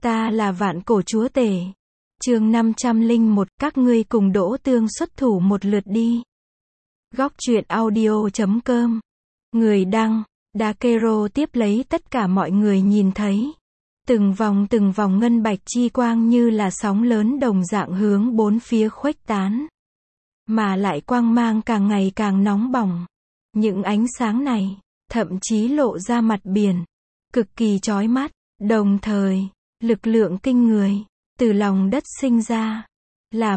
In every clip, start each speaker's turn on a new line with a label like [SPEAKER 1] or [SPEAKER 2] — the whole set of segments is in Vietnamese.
[SPEAKER 1] Ta là vạn cổ chúa tể. Chương 501, các ngươi cùng Đỗ Tương xuất thủ một lượt đi. Góc truyện audio.com. Người đăng, Dakero tiếp lấy tất cả mọi người nhìn thấy. Từng vòng ngân bạch chi quang như là sóng lớn đồng dạng hướng bốn phía khuếch tán. Mà lại quang mang càng ngày càng nóng bỏng. Những ánh sáng này, thậm chí lộ ra mặt biển. Cực kỳ chói mắt, đồng thời, lực lượng kinh người, từ lòng đất sinh ra. Là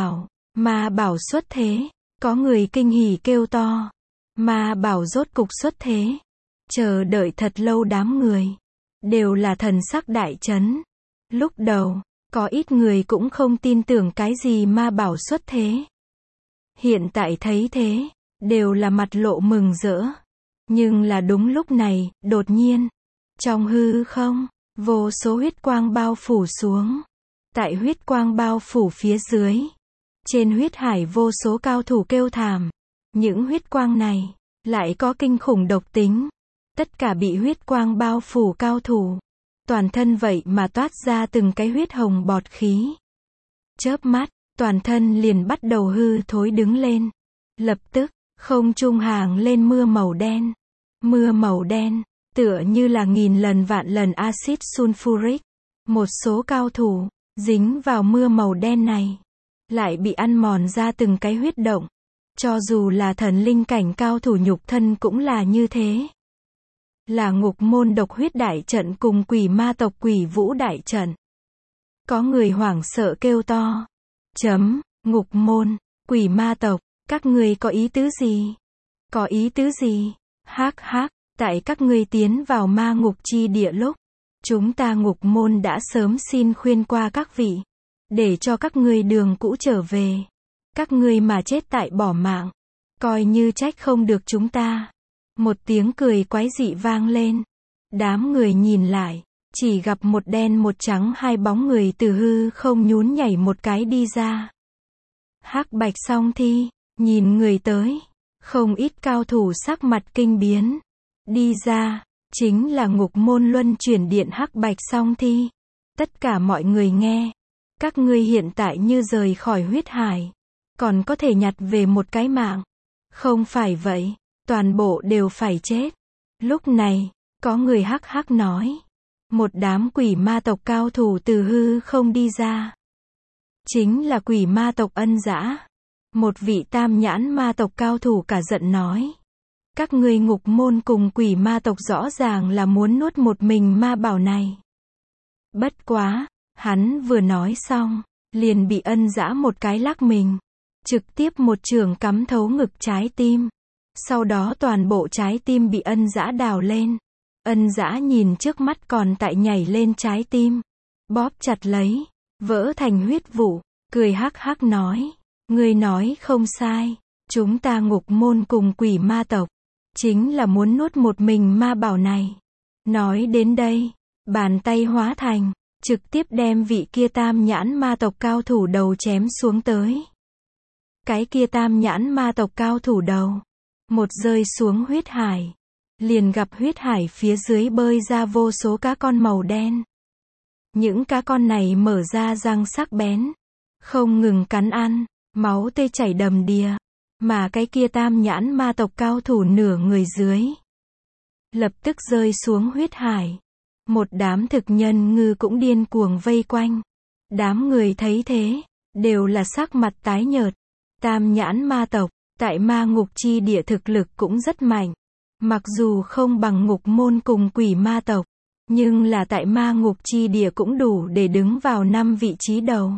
[SPEAKER 1] ma bảo xuất thế. Có người kinh hỉ kêu to. Ma bảo rốt cục xuất thế. Chờ đợi thật lâu đám người. Đều là thần sắc đại chấn. Lúc đầu, có ít người cũng không tin tưởng cái gì ma bảo xuất thế. Hiện tại thấy thế, đều là mặt lộ mừng rỡ. Nhưng là đúng lúc này, đột nhiên, trong hư không, vô số huyết quang bao phủ xuống. Tại huyết quang bao phủ phía dưới, trên huyết hải vô số cao thủ kêu thảm. Những huyết quang này, lại có kinh khủng độc tính. Tất cả bị huyết quang bao phủ cao thủ. Toàn thân vậy mà toát ra từng cái huyết hồng bọt khí. Chớp mắt, toàn thân liền bắt đầu hư thối đứng lên. Lập tức, không trung hàng lên mưa màu đen. Mưa màu đen, tựa như là nghìn lần vạn lần axit sulfuric. Một số cao thủ, dính vào mưa màu đen này, lại bị ăn mòn ra từng cái huyết động. Cho dù là thần linh cảnh cao thủ nhục thân cũng là như thế. Là ngục môn độc huyết đại trận cùng quỷ ma tộc quỷ vũ đại trận. Có người hoảng sợ kêu to. Ngục môn, quỷ ma tộc, các ngươi có ý tứ gì? Có ý tứ gì? Tại các ngươi tiến vào ma ngục chi địa lúc, chúng ta ngục môn đã sớm xin khuyên qua các vị, để cho các ngươi đường cũ trở về. Các ngươi mà chết tại bỏ mạng, coi như trách không được chúng ta. Một tiếng cười quái dị vang lên. Đám người nhìn lại, chỉ gặp một đen một trắng hai bóng người từ hư không nhún nhảy một cái đi ra. Hắc bạch song thi, nhìn người tới, không ít cao thủ sắc mặt kinh biến. Đi ra, chính là ngục môn luân chuyển điện hắc bạch song thi. Tất cả mọi người nghe, các ngươi hiện tại như rời khỏi huyết hải, còn có thể nhặt về một cái mạng. Không phải vậy, toàn bộ đều phải chết. Lúc này, có người hắc nói. Một đám quỷ ma tộc cao thủ từ hư không đi ra. Chính là quỷ ma tộc Ân Dã. Một vị tam nhãn ma tộc cao thủ cả giận nói. Các ngươi ngục môn cùng quỷ ma tộc rõ ràng là muốn nuốt một mình ma bảo này. Bất quá, hắn vừa nói xong, liền bị Ân Dã một cái lắc mình. Trực tiếp một chưởng cắm thấu ngực trái tim. Sau đó toàn bộ trái tim bị Ân Dã đào lên. Ân Dã nhìn trước mắt còn tại nhảy lên trái tim. Bóp chặt lấy, vỡ thành huyết vụ, cười hắc nói. Ngươi nói không sai, chúng ta ngục môn cùng quỷ ma tộc, chính là muốn nuốt một mình ma bảo này. Nói đến đây, bàn tay hóa thành, trực tiếp đem vị kia tam nhãn ma tộc cao thủ đầu chém xuống tới. Cái kia tam nhãn ma tộc cao thủ đầu, một rơi xuống huyết hải, liền gặp huyết hải phía dưới bơi ra vô số cá con màu đen. Những cá con này mở ra răng sắc bén, không ngừng cắn ăn, máu tươi chảy đầm đìa. Mà cái kia tam nhãn ma tộc cao thủ nửa người dưới, lập tức rơi xuống huyết hải. Một đám thực nhân ngư cũng điên cuồng vây quanh. Đám người thấy thế, đều là sắc mặt tái nhợt. Tam nhãn ma tộc, tại ma ngục chi địa thực lực cũng rất mạnh. Mặc dù không bằng ngục môn cùng quỷ ma tộc, nhưng là tại ma ngục chi địa cũng đủ để đứng vào 5 vị trí đầu.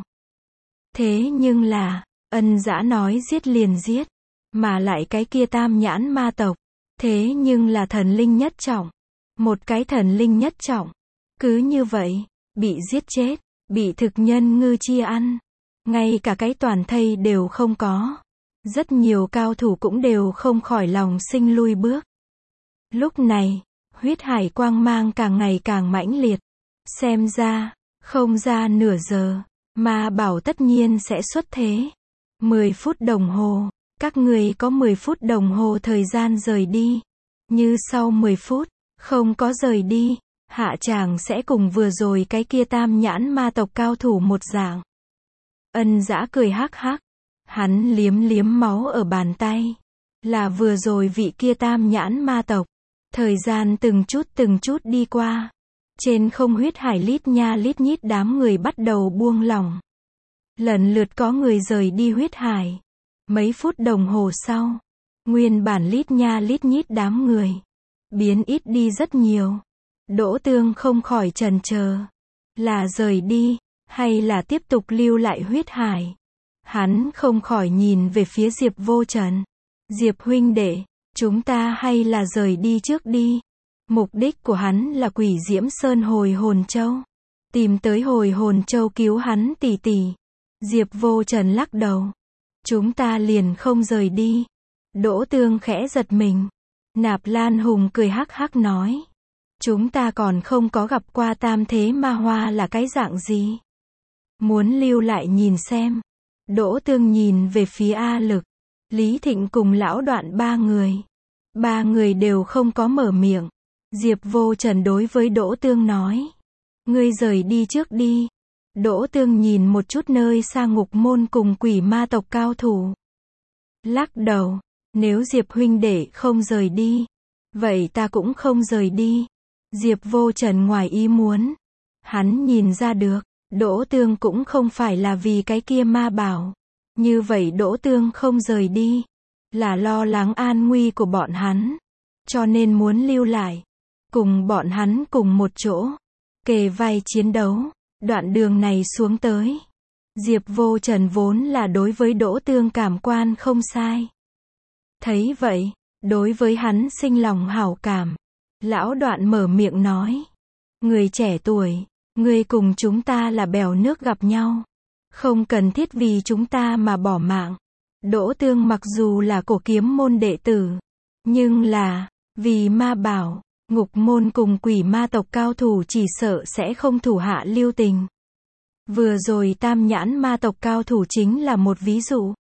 [SPEAKER 1] Thế nhưng là, Ân Dã nói giết liền giết, mà lại cái kia tam nhãn ma tộc, thế nhưng là thần linh nhất trọng. Một cái thần linh nhất trọng, cứ như vậy, bị giết chết, bị thực nhân ngư chia ăn. Ngay cả cái toàn thây đều không có. Rất nhiều cao thủ cũng đều không khỏi lòng sinh lui bước. Lúc này, huyết hải quang mang càng ngày càng mãnh liệt. Xem ra, không ra nửa giờ, ma bảo tất nhiên sẽ xuất thế. 10 phút đồng hồ, các người có 10 phút đồng hồ thời gian rời đi. Như sau 10 phút, không có rời đi, hạ chàng sẽ cùng vừa rồi cái kia tam nhãn ma tộc cao thủ một dạng. Ân Dã cười hắc hắc. Hắn liếm liếm máu ở bàn tay. Là vừa rồi vị kia tam nhãn ma tộc. Thời gian từng chút đi qua. Trên không huyết hải lít nha lít nhít đám người bắt đầu buông lỏng. Lần lượt có người rời đi huyết hải. Mấy phút đồng hồ sau, nguyên bản lít nha lít nhít đám người biến ít đi rất nhiều. Đỗ Tương không khỏi chần chờ, là rời đi hay là tiếp tục lưu lại huyết hải. Hắn không khỏi nhìn về phía Diệp Vô Trần. Diệp huynh đệ, chúng ta hay là rời đi trước đi. Mục đích của hắn là Quỷ Diễm Sơn hồi hồn châu. Tìm tới hồi hồn châu cứu hắn tỷ tỷ. Diệp Vô Trần lắc đầu. Chúng ta liền không rời đi. Đỗ Tương khẽ giật mình. Nạp Lan Hùng cười hắc hắc nói. Chúng ta còn không có gặp qua tam thế ma hoa là cái dạng gì. Muốn lưu lại nhìn xem. Đỗ Tương nhìn về phía A Lực, Lý Thịnh cùng Lão Đoạn ba người. Ba người đều không có mở miệng. Diệp Vô Trần đối với Đỗ Tương nói. Ngươi rời đi trước đi. Đỗ Tương nhìn một chút nơi xa Ngục Môn cùng quỷ ma tộc cao thủ. Lắc đầu. Nếu Diệp huynh đệ không rời đi, vậy ta cũng không rời đi. Diệp Vô Trần ngoài ý muốn. Hắn nhìn ra được, Đỗ Tương cũng không phải là vì cái kia ma bảo. Như vậy Đỗ Tương không rời đi, là lo lắng an nguy của bọn hắn. Cho nên muốn lưu lại, cùng bọn hắn cùng một chỗ, kề vai chiến đấu. Đoạn đường này xuống tới, Diệp Vô Trần vốn là đối với Đỗ Tương cảm quan không sai. Thấy vậy, đối với hắn sinh lòng hảo cảm. Lão Đoạn mở miệng nói. Người trẻ tuổi, ngươi cùng chúng ta là bèo nước gặp nhau. Không cần thiết vì chúng ta mà bỏ mạng. Đỗ Tương mặc dù là Cổ Kiếm môn đệ tử, nhưng là, vì ma bảo, Ngục Môn cùng quỷ ma tộc cao thủ chỉ sợ sẽ không thủ hạ lưu tình. Vừa rồi tam nhãn ma tộc cao thủ chính là một ví dụ.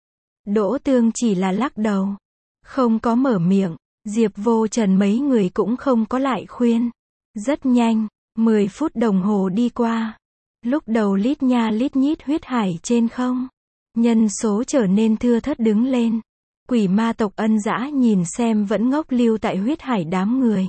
[SPEAKER 1] Đỗ Tương chỉ là lắc đầu, không có mở miệng. Diệp Vô Trần mấy người cũng không có lại khuyên. Rất nhanh, 10 phút đồng hồ đi qua. Lúc đầu lít nha lít nhít huyết hải trên không, nhân số trở nên thưa thớt đứng lên. Quỷ ma tộc Ân Dã nhìn xem vẫn ngốc lưu tại huyết hải đám người.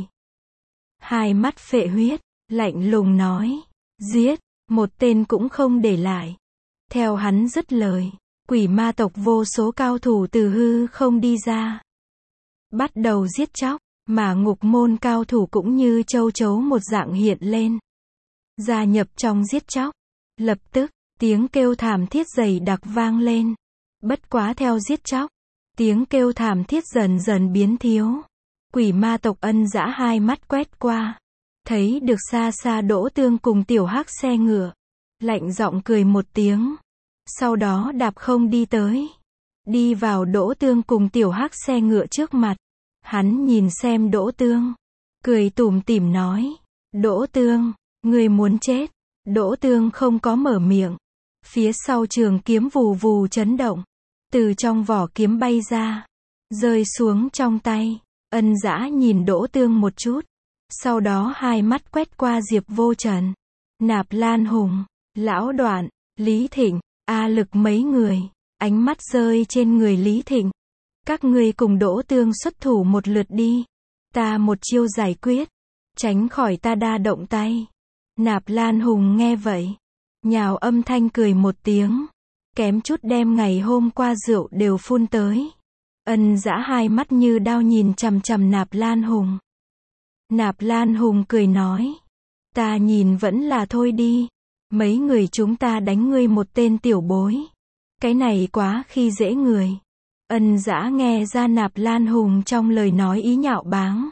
[SPEAKER 1] Hai mắt phệ huyết, lạnh lùng nói. Giết, một tên cũng không để lại. Theo hắn dứt lời, quỷ ma tộc vô số cao thủ từ hư không đi ra. Bắt đầu giết chóc, mà Ngục Môn cao thủ cũng như châu chấu một dạng hiện lên. Gia nhập trong giết chóc. Lập tức, tiếng kêu thảm thiết dày đặc vang lên. Bất quá theo giết chóc, tiếng kêu thảm thiết dần dần biến thiếu. Quỷ ma tộc Ân Dã hai mắt quét qua. Thấy được xa xa Đỗ Tương cùng tiểu hắc xe ngựa. Lạnh giọng cười một tiếng. Sau đó đạp không đi tới. Đi vào Đỗ Tương cùng tiểu hắc xe ngựa trước mặt. Hắn nhìn xem Đỗ Tương, cười tủm tỉm nói. Đỗ Tương, ngươi muốn chết. Đỗ Tương không có mở miệng. Phía sau trường kiếm vù vù chấn động. Từ trong vỏ kiếm bay ra. Rơi xuống trong tay. Ân Dã nhìn Đỗ Tương một chút. Sau đó hai mắt quét qua Diệp Vô Trần, Nạp Lan Hùng, Lão Đoạn, Lý Thịnh, A Lực mấy người. Ánh mắt rơi trên người Lý Thịnh. Các ngươi cùng Đỗ Tương xuất thủ một lượt đi. Ta một chiêu giải quyết. Tránh khỏi ta đa động tay. Nạp Lan Hùng nghe vậy. Nhào âm thanh cười một tiếng. Kém chút đem ngày hôm qua rượu đều phun tới. Ân Dã hai mắt như đao nhìn chằm chằm Nạp Lan Hùng. Nạp Lan Hùng cười nói. Ta nhìn vẫn là thôi đi. Mấy người chúng ta đánh ngươi một tên tiểu bối. Cái này quá khi dễ người. Ân Dã nghe ra Nạp Lan Hùng trong lời nói ý nhạo báng.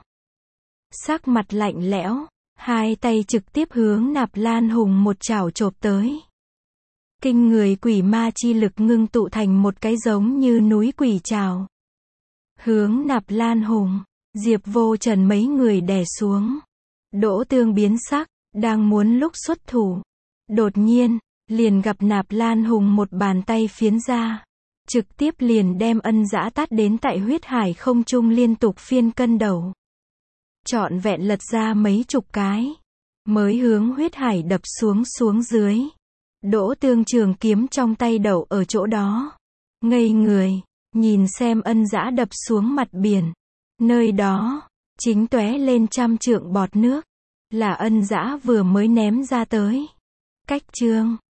[SPEAKER 1] Sắc mặt lạnh lẽo, hai tay trực tiếp hướng Nạp Lan Hùng một chảo chộp tới. Kinh người quỷ ma chi lực ngưng tụ thành một cái giống như núi quỷ trảo. Hướng Nạp Lan Hùng, Diệp Vô Trần mấy người đè xuống. Đỗ Tương biến sắc, đang muốn lúc xuất thủ. Đột nhiên, liền gặp Nạp Lan Hùng một bàn tay phiến ra. Trực tiếp liền đem Ân Dã tát đến tại huyết hải không trung liên tục phiên cân đầu. Trọn vẹn lật ra mấy chục cái. mới hướng huyết hải đập xuống dưới. Đỗ Tương trường kiếm trong tay đậu ở chỗ đó. Ngây người, nhìn xem Ân Dã đập xuống mặt biển. Nơi đó, chính tóe lên trăm trượng bọt nước. Là Ân Dã vừa mới ném ra tới. Cách chương